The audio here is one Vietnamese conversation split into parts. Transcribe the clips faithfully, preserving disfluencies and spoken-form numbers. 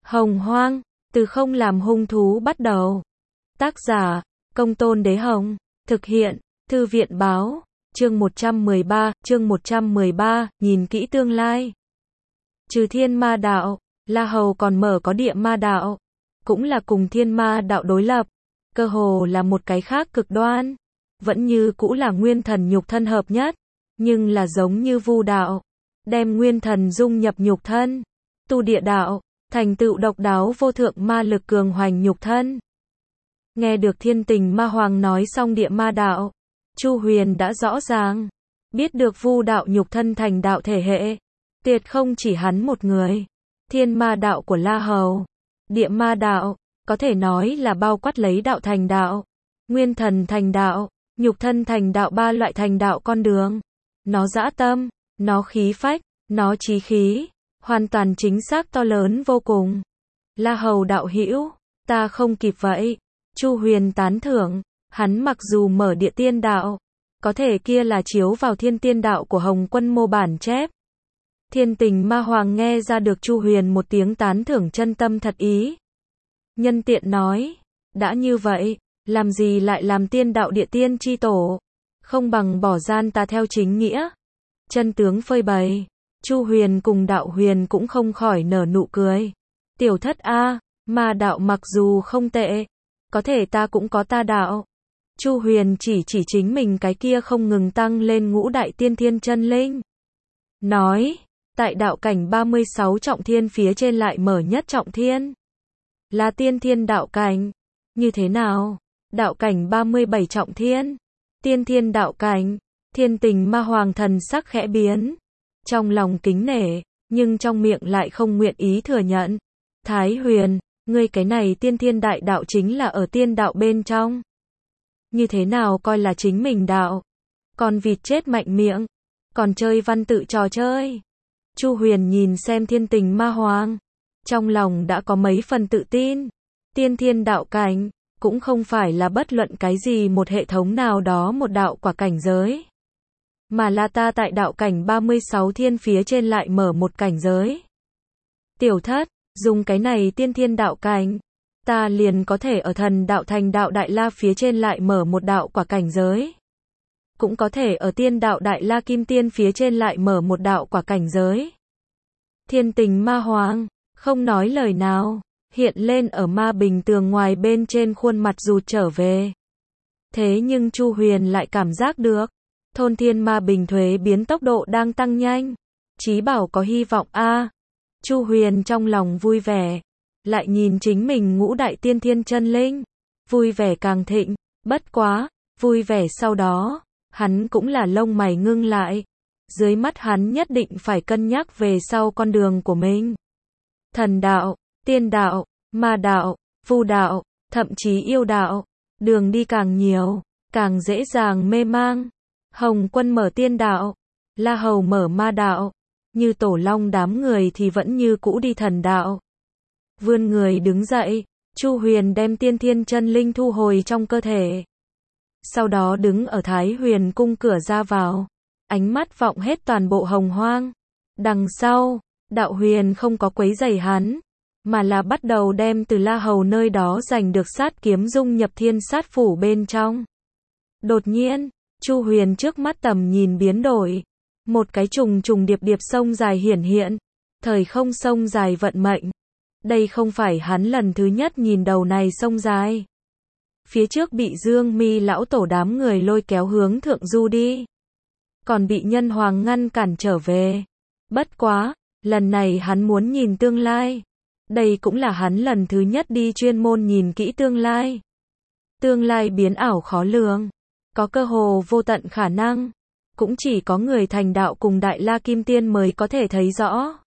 Hồng Hoang, từ không làm hung thú bắt đầu. Tác giả, Công Tôn Đế Hồng. Thực hiện, Thư viện Báo. Chương một trăm mười ba, chương một trăm mười ba, nhìn kỹ tương lai. Trừ thiên ma đạo, La Hầu còn mở có địa ma đạo. Cũng là cùng thiên ma đạo đối lập. Cơ hồ là một cái khác cực đoan. Vẫn như cũ là nguyên thần nhục thân hợp nhất. Nhưng là giống như vu đạo. Đem nguyên thần dung nhập nhục thân. Tu địa đạo, thành tựu độc đáo vô thượng ma lực cường hoành nhục thân. Nghe được Thiên Tình Ma Hoàng nói xong địa ma đạo, Chu Huyền đã rõ ràng, biết được vu đạo nhục thân thành đạo thể hệ, tuyệt không chỉ hắn một người. Thiên ma đạo của La Hầu, địa ma đạo, có thể nói là bao quát lấy đạo thành đạo, nguyên thần thành đạo, nhục thân thành đạo ba loại thành đạo con đường. Nó dã tâm, nó khí phách, nó chí khí, hoàn toàn chính xác to lớn vô cùng. La Hầu đạo hữu, ta không kịp vậy. Chu Huyền tán thưởng, hắn mặc dù mở địa tiên đạo, có thể kia là chiếu vào thiên tiên đạo của Hồng Quân mô bản chép. Thiên Tình Ma Hoàng nghe ra được Chu Huyền một tiếng tán thưởng chân tâm thật ý. Nhân tiện nói, đã như vậy, làm gì lại làm tiên đạo địa tiên chi tổ, không bằng bỏ gian ta theo chính nghĩa. Chân tướng phơi bày, Chu Huyền cùng đạo huyền cũng không khỏi nở nụ cười. Tiểu thất a, ma đạo mặc dù không tệ, có thể ta cũng có ta đạo. Chu Huyền chỉ chỉ chính mình cái kia không ngừng tăng lên ngũ đại tiên thiên chân linh. Nói, tại đạo cảnh ba mươi sáu trọng thiên phía trên lại mở nhất trọng thiên. Là tiên thiên đạo cảnh. Như thế nào? Đạo cảnh ba mươi bảy trọng thiên. Tiên thiên đạo cảnh. Thiên Tình Ma Hoàng thần sắc khẽ biến. Trong lòng kính nể, nhưng trong miệng lại không nguyện ý thừa nhận. Thái Huyền, ngươi cái này tiên thiên đại đạo chính là ở tiên đạo bên trong. Như thế nào coi là chính mình đạo? Còn vịt chết mạnh miệng, còn chơi văn tự trò chơi. Chu Huyền nhìn xem Thiên Tình Ma Hoàng, trong lòng đã có mấy phần tự tin. Tiên thiên đạo cảnh, cũng không phải là bất luận cái gì một hệ thống nào đó một đạo quả cảnh giới. Mà là ta tại đạo cảnh ba mươi sáu thiên phía trên lại mở một cảnh giới. Tiểu thất, dùng cái này tiên thiên đạo cảnh, ta liền có thể ở thần đạo thành đạo Đại La phía trên lại mở một đạo quả cảnh giới. Cũng có thể ở tiên đạo Đại La Kim Tiên phía trên lại mở một đạo quả cảnh giới. Thiên Tình Ma Hoàng, không nói lời nào, hiện lên ở ma bình tường ngoài bên trên khuôn mặt rụt trở về. Thế nhưng Chu Huyền lại cảm giác được, thôn thiên ma bình thuế biến tốc độ đang tăng nhanh. Chí bảo có hy vọng a. À. Chu Huyền trong lòng vui vẻ, lại nhìn chính mình ngũ đại tiên thiên chân linh, vui vẻ càng thịnh. Bất quá, vui vẻ sau đó, hắn cũng là lông mày ngưng lại. Dưới mắt hắn nhất định phải cân nhắc về sau con đường của mình. Thần đạo, tiên đạo, ma đạo, vu đạo, thậm chí yêu đạo, đường đi càng nhiều, càng dễ dàng mê mang. Hồng Quân mở tiên đạo, La Hầu mở ma đạo, như Tổ Long đám người thì vẫn như cũ đi thần đạo. Vươn người đứng dậy, Chu Huyền đem tiên thiên chân linh thu hồi trong cơ thể. Sau đó đứng ở Thái Huyền cung cửa ra vào, ánh mắt vọng hết toàn bộ Hồng Hoang. Đằng sau, đạo huyền không có quấy rầy hắn, mà là bắt đầu đem từ La Hầu nơi đó giành được sát kiếm dung nhập thiên sát phủ bên trong. Đột nhiên, Chu Huyền trước mắt tầm nhìn biến đổi. Một cái trùng trùng điệp điệp sông dài hiển hiện. Thời không sông dài vận mệnh. Đây không phải hắn lần thứ nhất nhìn đầu này sông dài. Phía trước bị Dương Mi lão tổ đám người lôi kéo hướng thượng du đi. Còn bị nhân hoàng ngăn cản trở về. Bất quá, lần này hắn muốn nhìn tương lai. Đây cũng là hắn lần thứ nhất đi chuyên môn nhìn kỹ tương lai. Tương lai biến ảo khó lường. Có cơ hồ vô tận khả năng. Cũng chỉ có người thành đạo cùng Đại La Kim Tiên mới có thể thấy rõ.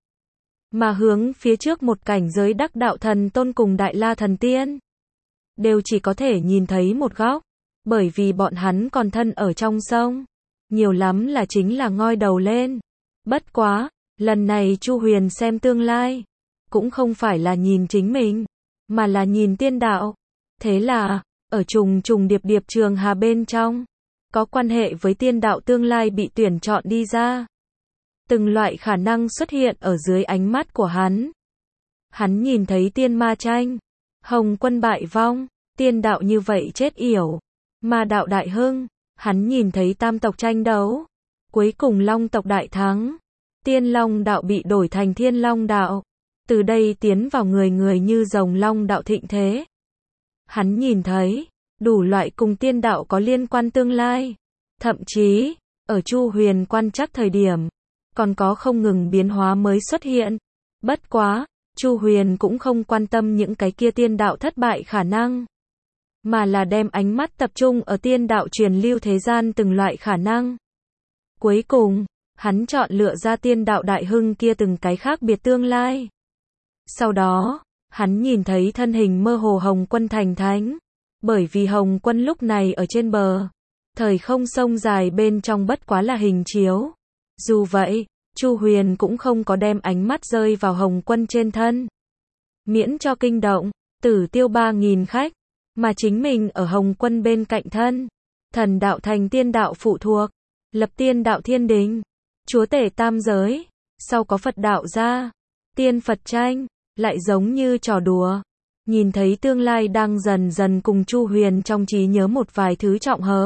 Mà hướng phía trước một cảnh giới đắc đạo thần tôn cùng Đại La thần tiên, đều chỉ có thể nhìn thấy một góc. Bởi vì bọn hắn còn thân ở trong sông. Nhiều lắm là chính là ngoi đầu lên. Bất quá, lần này Chu Huyền xem tương lai, cũng không phải là nhìn chính mình, mà là nhìn tiên đạo. Thế là, ở trùng trùng điệp điệp trường hà bên trong, có quan hệ với tiên đạo tương lai bị tuyển chọn đi ra. Từng loại khả năng xuất hiện ở dưới ánh mắt của hắn. Hắn nhìn thấy tiên ma tranh, Hồng Quân bại vong, tiên đạo như vậy chết yểu, ma đạo đại hưng, hắn nhìn thấy tam tộc tranh đấu, cuối cùng long tộc đại thắng, tiên long đạo bị đổi thành thiên long đạo, từ đây tiến vào người người như rồng long đạo thịnh thế. Hắn nhìn thấy, đủ loại cùng tiên đạo có liên quan tương lai, thậm chí, ở Chu Huyền quan chắc thời điểm, còn có không ngừng biến hóa mới xuất hiện. Bất quá, Chu Huyền cũng không quan tâm những cái kia tiên đạo thất bại khả năng, mà là đem ánh mắt tập trung ở tiên đạo truyền lưu thế gian từng loại khả năng. Cuối cùng, hắn chọn lựa ra tiên đạo đại hưng kia từng cái khác biệt tương lai. Sau đó, hắn nhìn thấy thân hình mơ hồ Hồng Quân thành thánh, bởi vì Hồng Quân lúc này ở trên bờ, thời không sông dài bên trong bất quá là hình chiếu. Dù vậy, Chu Huyền cũng không có đem ánh mắt rơi vào Hồng Quân trên thân. Miễn cho kinh động, Tử Tiêu ba nghìn khách, mà chính mình ở Hồng Quân bên cạnh thân. Thần đạo thành tiên đạo phụ thuộc, lập tiên đạo thiên đình, chúa tể tam giới, sau có Phật đạo ra, tiên Phật tranh, lại giống như trò đùa. Nhìn thấy tương lai đang dần dần cùng Chu Huyền trong trí nhớ một vài thứ trọng hợp.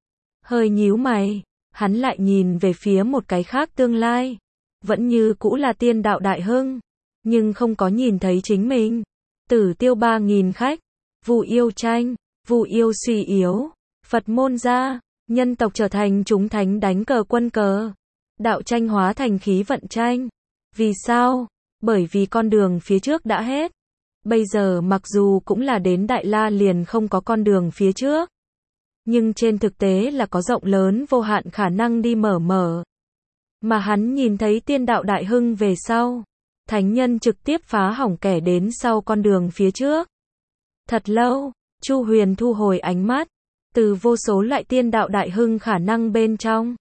Hơi nhíu mày, hắn lại nhìn về phía một cái khác tương lai. Vẫn như cũ là tiên đạo đại hưng, nhưng không có nhìn thấy chính mình. Tử Tiêu ba nghìn khách, Vu yêu tranh, Vu yêu suy yếu, Phật môn ra, nhân tộc trở thành chúng thánh đánh cờ quân cờ. Đạo tranh hóa thành khí vận tranh. Vì sao? Bởi vì con đường phía trước đã hết. Bây giờ mặc dù cũng là đến Đại La liền không có con đường phía trước, nhưng trên thực tế là có rộng lớn vô hạn khả năng đi mở mở. Mà hắn nhìn thấy tiên đạo đại hưng về sau, thánh nhân trực tiếp phá hỏng kẻ đến sau con đường phía trước. Thật lâu, Chu Huyền thu hồi ánh mắt, từ vô số loại tiên đạo đại hưng khả năng bên trong,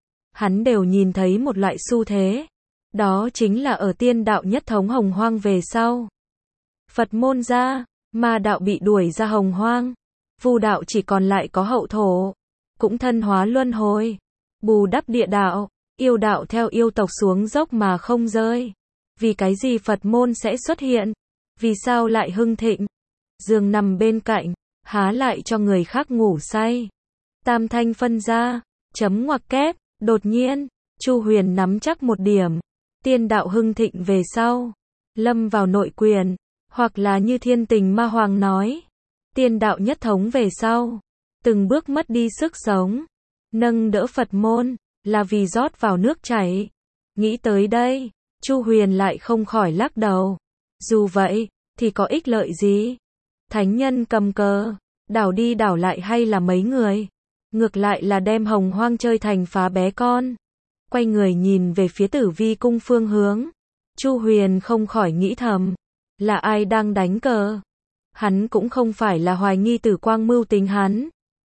hắn đều nhìn thấy một loại xu thế, đó chính là ở tiên đạo nhất thống hồng hoang về sau. Phật môn ra, ma đạo bị đuổi ra hồng hoang, Vu đạo chỉ còn lại có hậu thổ, cũng thân hóa luân hồi, bù đắp địa đạo, yêu đạo theo yêu tộc xuống dốc mà không rơi. Vì cái gì Phật môn sẽ xuất hiện? Vì sao lại hưng thịnh? Giường nằm bên cạnh, há lại cho người khác ngủ say. Tam thanh phân ra, chấm ngoặc kép, đột nhiên, Chu Huyền nắm chắc một điểm. Tiên đạo hưng thịnh về sau, lâm vào nội quyền, hoặc là như Thiên Tình Ma Hoàng nói, tiên đạo nhất thống về sau, từng bước mất đi sức sống, nâng đỡ Phật môn, là vì rót vào nước chảy. Nghĩ tới đây, Chu Huyền lại không khỏi lắc đầu. Dù vậy, thì có ích lợi gì? Thánh nhân cầm cờ, đảo đi đảo lại hay là mấy người? Ngược lại là đem hồng hoang chơi thành phá bé con. Quay người nhìn về phía Tử Vi cung phương hướng, Chu Huyền không khỏi nghĩ thầm, là ai đang đánh cờ? Hắn cũng không phải là hoài nghi Tử Quang mưu tính hắn.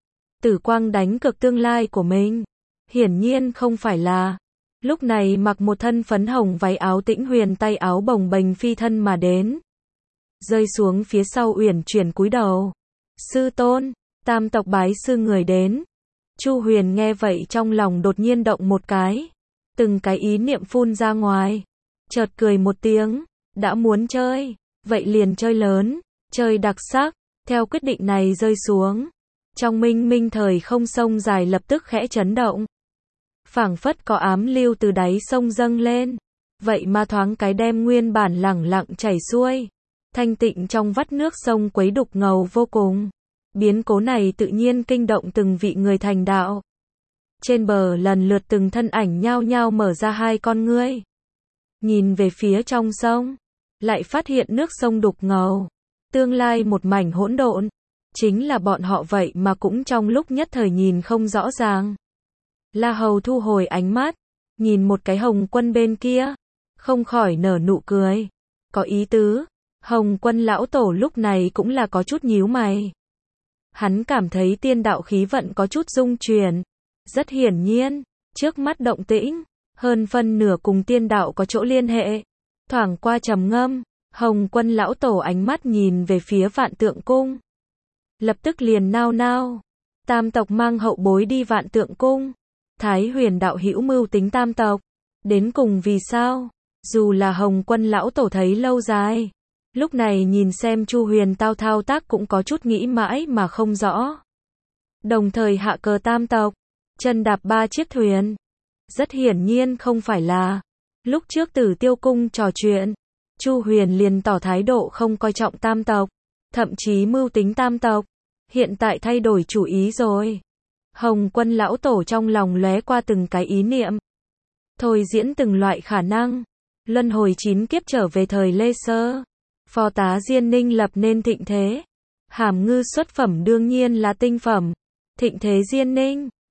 Tử Quang đánh cược tương lai của mình. Hiển nhiên không phải là. Lúc này mặc một thân phấn hồng váy áo Tĩnh Huyền tay áo bồng bềnh phi thân mà đến. Rơi xuống phía sau uyển chuyển cúi đầu. Sư tôn, tam tộc bái sư người đến. Chu Huyền nghe vậy trong lòng đột nhiên động một cái. Từng cái ý niệm phun ra ngoài. Chợt cười một tiếng. Đã muốn chơi, vậy liền chơi lớn, chơi đặc sắc. Theo quyết định này rơi xuống, trong minh minh thời không sông dài lập tức khẽ chấn động. Phảng phất có ám lưu từ đáy sông dâng lên. Vậy mà thoáng cái đem nguyên bản lẳng lặng chảy xuôi. Thanh tịnh trong vắt nước sông quấy đục ngầu vô cùng. Biến cố này tự nhiên kinh động từng vị người thành đạo. Trên bờ lần lượt từng thân ảnh nhao nhao mở ra hai con ngươi. Nhìn về phía trong sông, lại phát hiện nước sông đục ngầu. Tương lai một mảnh hỗn độn. Chính là bọn họ vậy mà cũng trong lúc nhất thời nhìn không rõ ràng. La Hầu thu hồi ánh mắt, nhìn một cái Hồng Quân bên kia, không khỏi nở nụ cười. Có ý tứ, Hồng Quân lão tổ lúc này cũng là có chút nhíu mày. Hắn cảm thấy tiên đạo khí vận có chút rung chuyển. Rất hiển nhiên, trước mắt động tĩnh, hơn phân nửa cùng tiên đạo có chỗ liên hệ. Thoảng qua trầm ngâm, Hồng Quân lão tổ ánh mắt nhìn về phía Vạn Tượng Cung. Lập tức liền nao nao. Tam tộc mang hậu bối đi Vạn Tượng Cung. Thái Huyền đạo hữu mưu tính tam tộc. Đến cùng vì sao? Dù là Hồng Quân lão tổ thấy lâu dài, Lúc này nhìn xem Chu Huyền Tao thao tác cũng có chút nghĩ mãi mà không rõ. Đồng thời hạ cờ tam tộc, chân đạp ba chiếc thuyền. Rất hiển nhiên không phải là lúc trước Tử Tiêu cung trò chuyện, Chu Huyền liền tỏ thái độ không coi trọng tam tộc, thậm chí mưu tính tam tộc. Hiện tại thay đổi chủ ý rồi. Hồng Quân lão tổ trong lòng lóe qua từng cái ý niệm, thôi diễn từng loại khả năng. Luân hồi chín kiếp trở về thời Lê Sơ, phó tá Diên Ninh lập nên thịnh thế. Hàm Ngư xuất phẩm đương nhiên là tinh phẩm. Thịnh thế Diên Ninh,